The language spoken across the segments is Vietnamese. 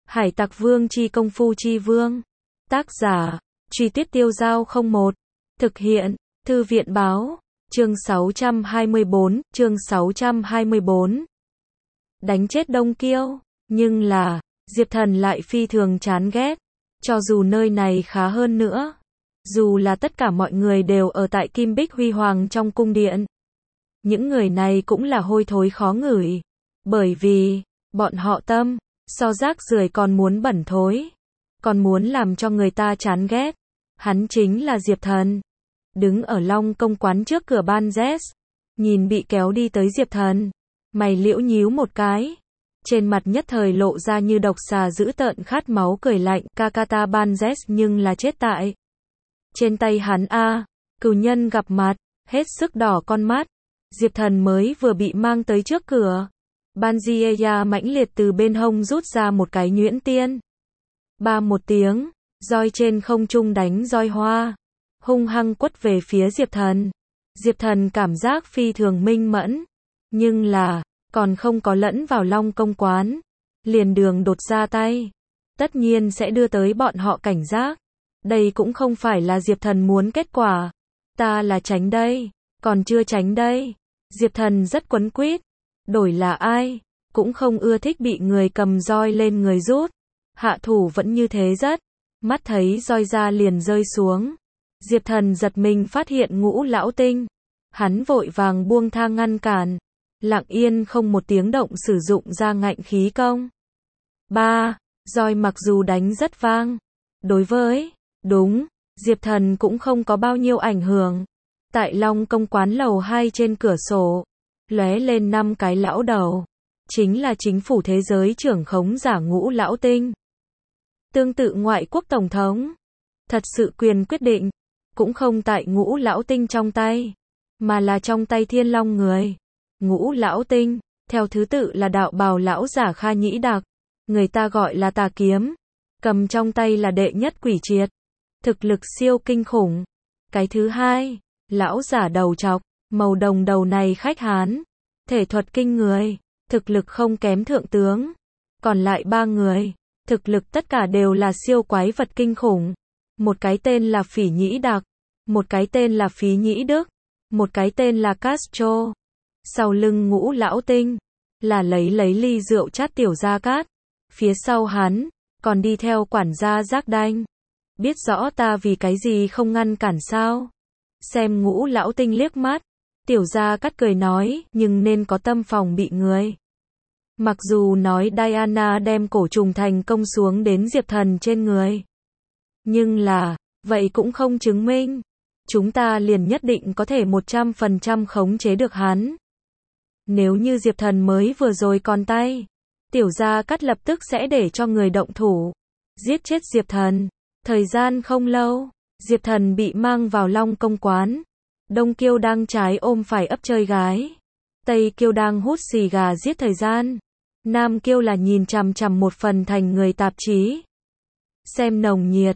Hải Tặc Vương chi công phu chi vương. Tác giả, Truy Tuyết Tiêu Dao 01. Thực hiện, Thư viện báo. Chương 624, chương 624. Đánh chết Đông Kiêu. Nhưng là, Diệp Thần lại phi thường chán ghét. Cho dù nơi này khá hơn nữa. Dù là tất cả mọi người đều ở tại Kim Bích Huy Hoàng trong cung điện. Những người này cũng là hôi thối khó ngửi. Bởi vì, bọn họ tâm, so rác rưởi còn muốn bẩn thối. Còn muốn làm cho người ta chán ghét. Hắn chính là Diệp Thần. Đứng ở Long Công quán trước cửa Ban Z. Nhìn bị kéo đi tới Diệp Thần. Mày liễu nhíu một cái. Trên mặt nhất thời lộ ra như độc xà dữ tợn khát máu cười lạnh. Kakata Ban Z nhưng là chết tại. Trên tay hắn cừu nhân gặp mặt. Hết sức đỏ con mắt. Diệp Thần mới vừa bị mang tới trước cửa. Ban Jieya mãnh liệt từ bên hông rút ra một cái nhuyễn tiên. Ba một tiếng, roi trên không trung đánh roi hoa. Hung hăng quất về phía Diệp Thần. Diệp Thần cảm giác phi thường minh mẫn. Nhưng là, còn không có lẫn vào Long Công quán. Liền đường đột ra tay. Tất nhiên sẽ đưa tới bọn họ cảnh giác. Đây cũng không phải là Diệp Thần muốn kết quả. Ta là tránh đây. Còn chưa tránh đây. Diệp Thần rất quấn quýt. Đổi là ai, cũng không ưa thích bị người cầm roi lên người rút. Hạ thủ vẫn như thế rất. Mắt thấy roi ra liền rơi xuống. Diệp Thần giật mình phát hiện Ngũ Lão Tinh. Hắn vội vàng buông tha ngăn cản. Lặng yên không một tiếng động sử dụng ra ngạnh khí công. Roi mặc dù đánh rất vang. Đối với, Diệp Thần cũng không có bao nhiêu ảnh hưởng. Tại Long Công quán lầu 2 trên cửa sổ. Lóe lên 5 cái lão đầu. Chính là chính phủ thế giới trưởng khống giả Ngũ Lão Tinh. Tương tự ngoại quốc tổng thống. Thật sự quyền quyết định. Cũng không tại Ngũ Lão Tinh trong tay. Mà là trong tay Thiên Long người. Ngũ Lão Tinh. Theo thứ tự là đạo bào lão giả Kha Nhĩ Đặc. Người ta gọi là tà kiếm. Cầm trong tay là đệ nhất quỷ triệt. Thực lực siêu kinh khủng. Cái thứ hai. Lão giả đầu trọc. Màu đồng đầu này khách Hán. Thể thuật kinh người. Thực lực không kém thượng tướng. Còn lại 3 người. Thực lực tất cả đều là siêu quái vật kinh khủng. Một cái tên là Phỉ Nhĩ Đặc. Một cái tên là Phí Nhĩ Đức. Một cái tên là Castro. Sau lưng Ngũ Lão Tinh. Là lấy ly rượu chát Tiểu Gia Cát. Phía sau hắn. Còn đi theo quản gia Giác Đanh. Biết rõ ta vì cái gì không ngăn cản sao. Xem Ngũ Lão Tinh liếc mắt. Tiểu Gia Cát cười nói, nhưng nên có tâm phòng bị người. Mặc dù nói Diana đem cổ trùng thành công xuống đến Diệp Thần trên người. Nhưng là, vậy cũng không chứng minh. Chúng ta liền nhất định có thể 100% khống chế được hắn. Nếu như Diệp Thần mới vừa rồi còn tay. Tiểu Gia Cát lập tức sẽ để cho người động thủ. Giết chết Diệp Thần. Thời gian không lâu, Diệp Thần bị mang vào Long Công quán. Đông Kiêu đang trái ôm phải ấp chơi gái. Tây Kiêu đang hút xì gà giết thời gian. Nam Kiêu là nhìn chằm chằm một phần thành người tạp chí. Xem nồng nhiệt.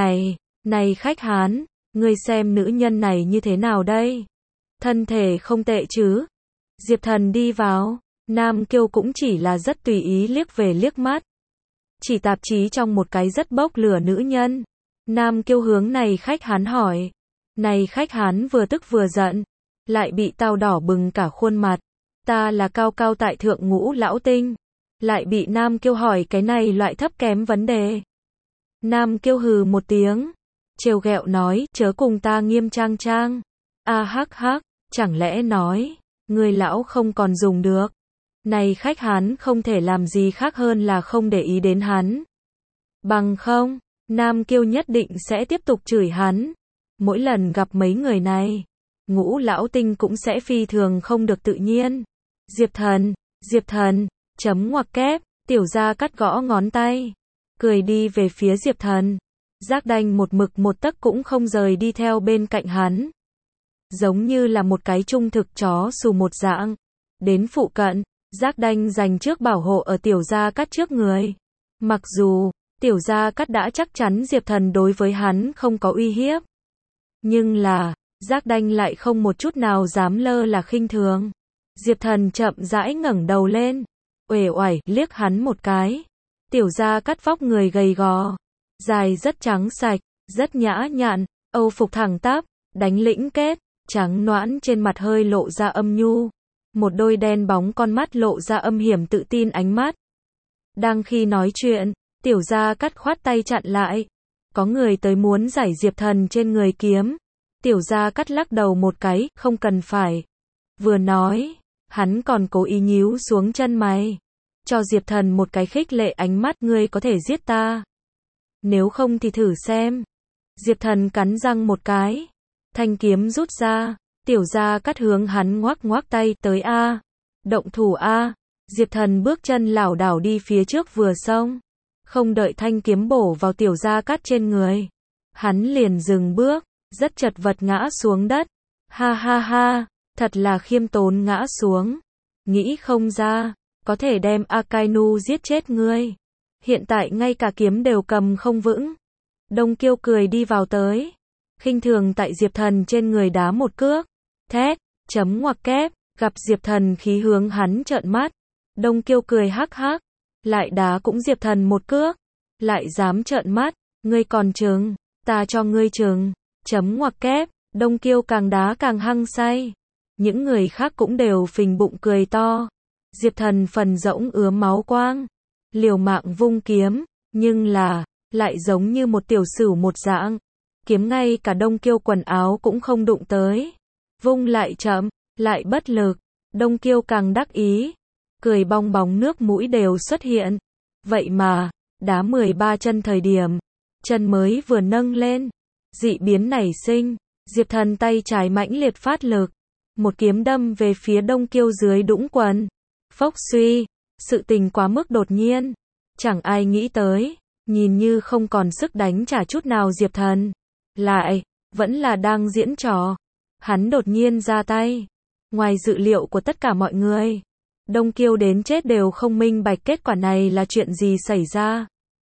Này khách Hán. Ngươi xem nữ nhân này như thế nào đây? Thân thể không tệ chứ? Diệp Thần đi vào. Nam Kiêu cũng chỉ là rất tùy ý liếc về liếc mắt. Chỉ tạp chí trong một cái rất bốc lửa nữ nhân. Nam Kiêu hướng này khách Hán hỏi. Này khách Hán vừa tức vừa giận. Lại bị tao đỏ bừng cả khuôn mặt. Ta là cao cao tại thượng Ngũ Lão Tinh. Lại bị Nam Kiêu hỏi cái này loại thấp kém vấn đề. Nam Kiêu hừ một tiếng. Trêu ghẹo nói, chớ cùng ta nghiêm trang trang. Hắc hắc, chẳng lẽ nói, người lão không còn dùng được. Này khách Hán không thể làm gì khác hơn là không để ý đến hắn. Bằng không, Nam Kiêu nhất định sẽ tiếp tục chửi hắn. Mỗi lần gặp mấy người này, Ngũ Lão Tinh cũng sẽ phi thường không được tự nhiên. Diệp Thần, chấm ngoặc kép, Tiểu Gia Cát gõ ngón tay. Cười đi về phía Diệp Thần. Giác Đanh một mực một tấc cũng không rời đi theo bên cạnh hắn. Giống như là một cái trung thực chó xù một dạng. Đến phụ cận, Giác Đanh dành trước bảo hộ ở Tiểu Gia Cát trước người. Mặc dù, Tiểu Gia Cát đã chắc chắn Diệp Thần đối với hắn không có uy hiếp. Nhưng là, Giác Đanh lại không một chút nào dám lơ là khinh thường. Diệp Thần chậm rãi ngẩng đầu lên. Uể oải liếc hắn một cái. Tiểu Gia Cát vóc người gầy gò, dài rất trắng sạch, rất nhã nhặn, âu phục thẳng tắp, đánh lĩnh kết, trắng nõn trên mặt hơi lộ ra âm nhu. Một đôi đen bóng con mắt lộ ra âm hiểm tự tin ánh mắt. Đang khi nói chuyện, Tiểu Gia Cát khoát tay chặn lại. Có người tới muốn giải Diệp Thần trên người kiếm. Tiểu Gia Cát lắc đầu một cái, không cần phải. Vừa nói, hắn còn cố ý nhíu xuống chân mày. Cho Diệp Thần một cái khích lệ ánh mắt, ngươi có thể giết ta. Nếu không thì thử xem. Diệp Thần cắn răng một cái. Thanh kiếm rút ra. Tiểu Gia Cát hướng hắn ngoắc ngoắc tay, tới a. Động thủ a. Diệp Thần bước chân lảo đảo đi phía trước vừa xông. Không đợi thanh kiếm bổ vào Tiểu Gia Cát trên người. Hắn liền dừng bước, rất chật vật ngã xuống đất. Ha ha ha, thật là khiêm tốn ngã xuống. Nghĩ không ra, có thể đem Akainu giết chết ngươi. Hiện tại ngay cả kiếm đều cầm không vững. Đông Kiêu cười đi vào tới. Khinh thường tại Diệp Thần trên người đá một cước. Thét, chấm ngoặc kép, gặp Diệp Thần khí hướng hắn trợn mắt. Đông Kiêu cười hắc hắc. Lại đá cũng Diệp Thần một cước. Lại dám trợn mắt, ngươi còn chừng, ta cho ngươi chừng. Chấm ngoặc kép, Đông Kiêu càng đá càng hăng say. Những người khác cũng đều phình bụng cười to. Diệp Thần phần rỗng ứa máu quang. Liều mạng vung kiếm, nhưng là, lại giống như một tiểu sửu một dạng. Kiếm ngay cả Đông Kiêu quần áo cũng không đụng tới. Vung lại chậm, lại bất lực. Đông Kiêu càng đắc ý. Cười bong bóng nước mũi đều xuất hiện. Vậy mà, đá 13 chân thời điểm. Chân mới vừa nâng lên. Dị biến nảy sinh. Diệp Thần tay trái mãnh liệt phát lực. Một kiếm đâm về phía Đông Kiêu dưới đũng quần. Phốc suy. Sự tình quá mức đột nhiên. Chẳng ai nghĩ tới. Nhìn như không còn sức đánh trả chút nào Diệp Thần. Lại, vẫn là đang diễn trò. Hắn đột nhiên ra tay. Ngoài dự liệu của tất cả mọi người. Đông Kiêu đến chết đều không minh bạch kết quả này là chuyện gì xảy ra.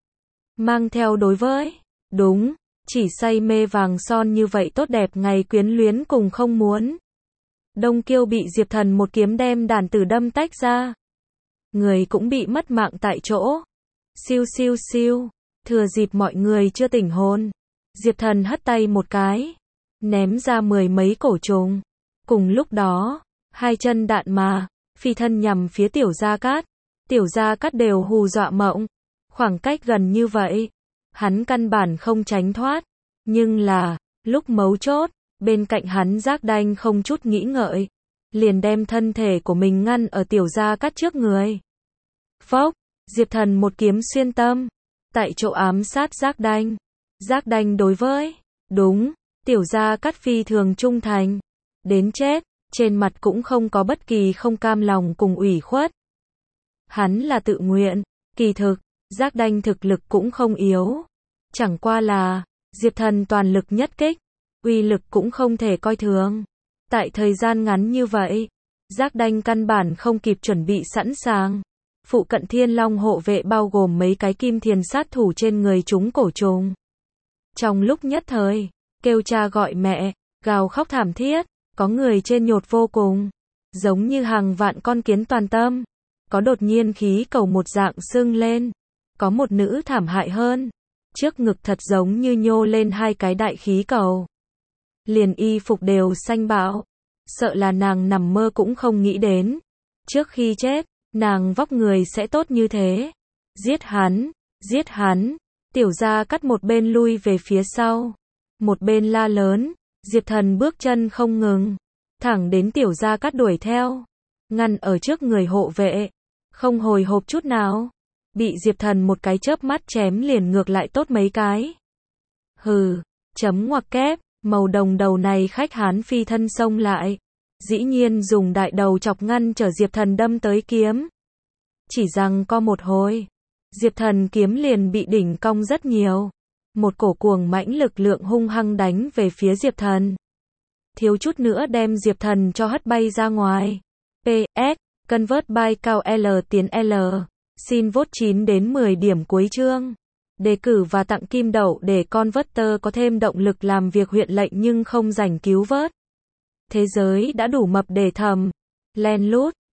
Mang theo đối với. Đúng, chỉ say mê vàng son như vậy tốt đẹp ngày quyến luyến cùng không muốn. Đông Kiêu bị Diệp Thần một kiếm đem đàn tử đâm tách ra. Người cũng bị mất mạng tại chỗ. Siêu siêu siêu. Thừa dịp mọi người chưa tỉnh hồn. Diệp Thần hất tay một cái. Ném ra 10 mấy cổ trùng. Cùng lúc đó, hai chân đạn mà. Phi thân nhằm phía Tiểu Gia Cát. Tiểu Gia Cát đều hù dọa mộng. Khoảng cách gần như vậy. Hắn căn bản không tránh thoát. Nhưng là, lúc mấu chốt, bên cạnh hắn Giác Đanh không chút nghĩ ngợi. Liền đem thân thể của mình ngăn ở Tiểu Gia Cát trước người. Phốc, Diệp Thần một kiếm xuyên tâm. Tại chỗ ám sát Giác Đanh. Giác Đanh đối với. Đúng, Tiểu Gia Cát phi thường trung thành. Đến chết. Trên mặt cũng không có bất kỳ không cam lòng cùng ủy khuất. Hắn là tự nguyện, kỳ thực, Giác Đanh thực lực cũng không yếu. Chẳng qua là, Diệp Thần toàn lực nhất kích, uy lực cũng không thể coi thường. Tại thời gian ngắn như vậy, Giác Đanh căn bản không kịp chuẩn bị sẵn sàng. Phụ cận Thiên Long hộ vệ bao gồm mấy cái kim thiền sát thủ trên người chúng cổ trùng. Trong lúc nhất thời, kêu cha gọi mẹ, gào khóc thảm thiết. Có người trên nhột vô cùng, giống như hàng vạn con kiến toàn tâm. Có đột nhiên khí cầu một dạng sưng lên. Có một nữ thảm hại hơn. Trước ngực thật giống như nhô lên hai cái đại khí cầu. Liền y phục đều xanh bạo. Sợ là nàng nằm mơ cũng không nghĩ đến. Trước khi chết, nàng vóc người sẽ tốt như thế. Giết hắn, giết hắn. Tiểu Gia Cát một bên lui về phía sau. Một bên la lớn. Diệp Thần bước chân không ngừng, thẳng đến Tiểu Gia Cát đuổi theo, ngăn ở trước người hộ vệ, không hồi hộp chút nào, bị Diệp Thần một cái chớp mắt chém liền ngược lại tốt mấy cái. Hừ, chấm ngoặc kép, màu đồng đầu này khách Hán phi thân xông lại, dĩ nhiên dùng đại đầu chọc ngăn trở Diệp Thần đâm tới kiếm. Chỉ rằng có một hồi, Diệp Thần kiếm liền bị đỉnh cong rất nhiều. Một cổ cuồng mãnh lực lượng hung hăng đánh về phía Diệp Thần. Thiếu chút nữa đem Diệp Thần cho hất bay ra ngoài. PS, Convert by cao L tiến L. Xin vote 9 đến 10 điểm cuối chương. Đề cử và tặng kim đậu để Converter có thêm động lực làm việc huyện lệnh nhưng không rảnh cứu vớt. Thế giới đã đủ mập để thầm. Len lút,